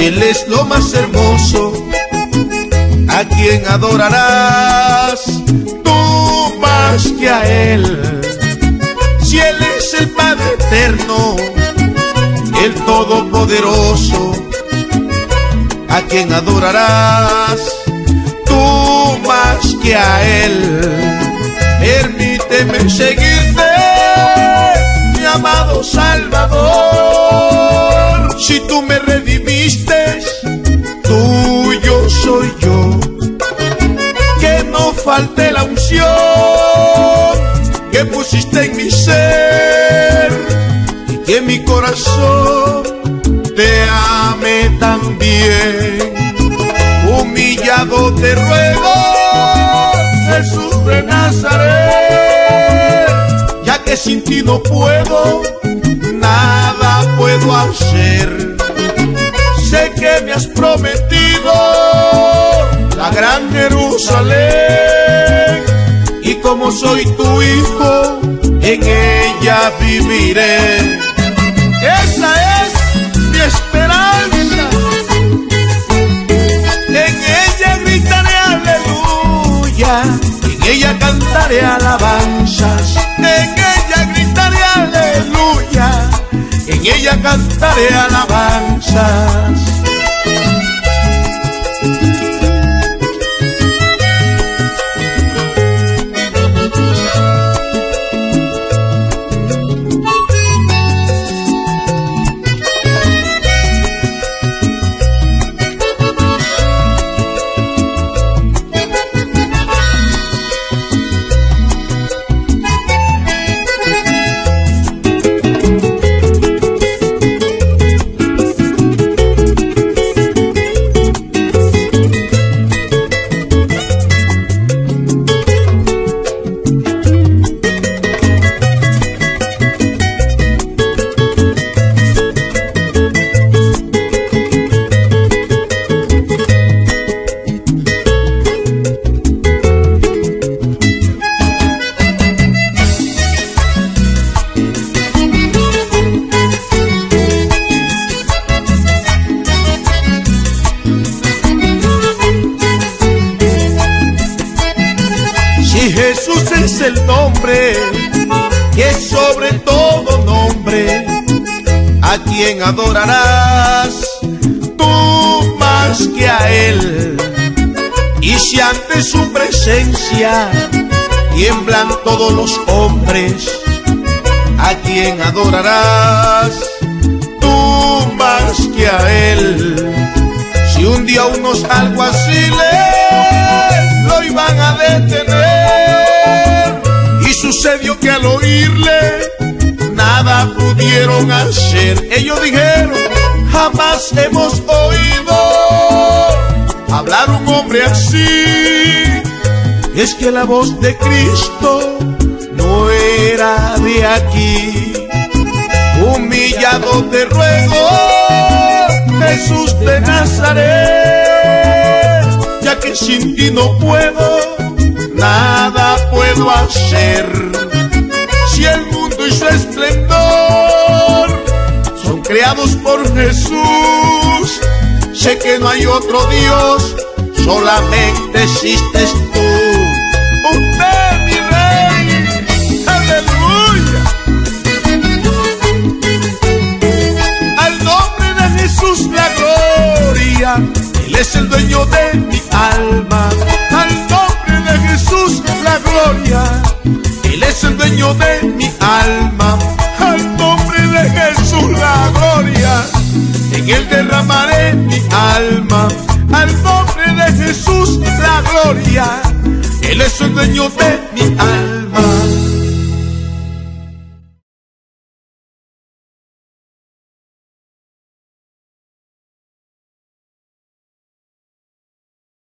Él es lo más hermoso, a quien adorarás tú más que a Él. Si Él es el Padre eterno, el Todopoderoso, a quien adorarás tú más que a Él. Permíteme seguirte, mi amado Salvador. Si tú me redimiste, tuyo soy yo. Que no falte la unción que pusiste en mi ser, y que mi corazón te ame también. Humillado te ruego, Jesús de Nazaret, ya que sin ti no puedo, nada puedo hacer. Sé que me has prometido la gran Jerusalén, y como soy tu hijo, en ella viviré. Esa es mi esperanza, en ella gritaré aleluya, en ella cantaré alabanzas, en ella gritaré aleluya, en ella cantaré alabanzas. Jesús es el nombre que es sobre todo nombre, a quien adorarás tú más que a Él. Y si ante su presencia tiemblan todos los hombres, a quien adorarás tú más que a Él. Si un día unos alguaciles lo iban a detener, y sucedió que al oírle nada pudieron hacer. Ellos dijeron: jamás hemos oído hablar un hombre así. Es que la voz de Cristo no era de aquí. Humillado te ruego, Jesús de Nazaret, ya que sin ti no puedo, nada puedo hacer. Si el mundo y su esplendor son creados por Jesús, sé que no hay otro Dios, solamente existes tú. Usted, mi Rey, aleluya. Al nombre de Jesús la gloria, Él es el dueño de mi alma. Al nombre de Jesús la gloria, Él es el dueño de mi alma. Al nombre de Jesús la gloria, en Él derramaré mi alma. Al nombre de Jesús la gloria, Él es el dueño de mi alma.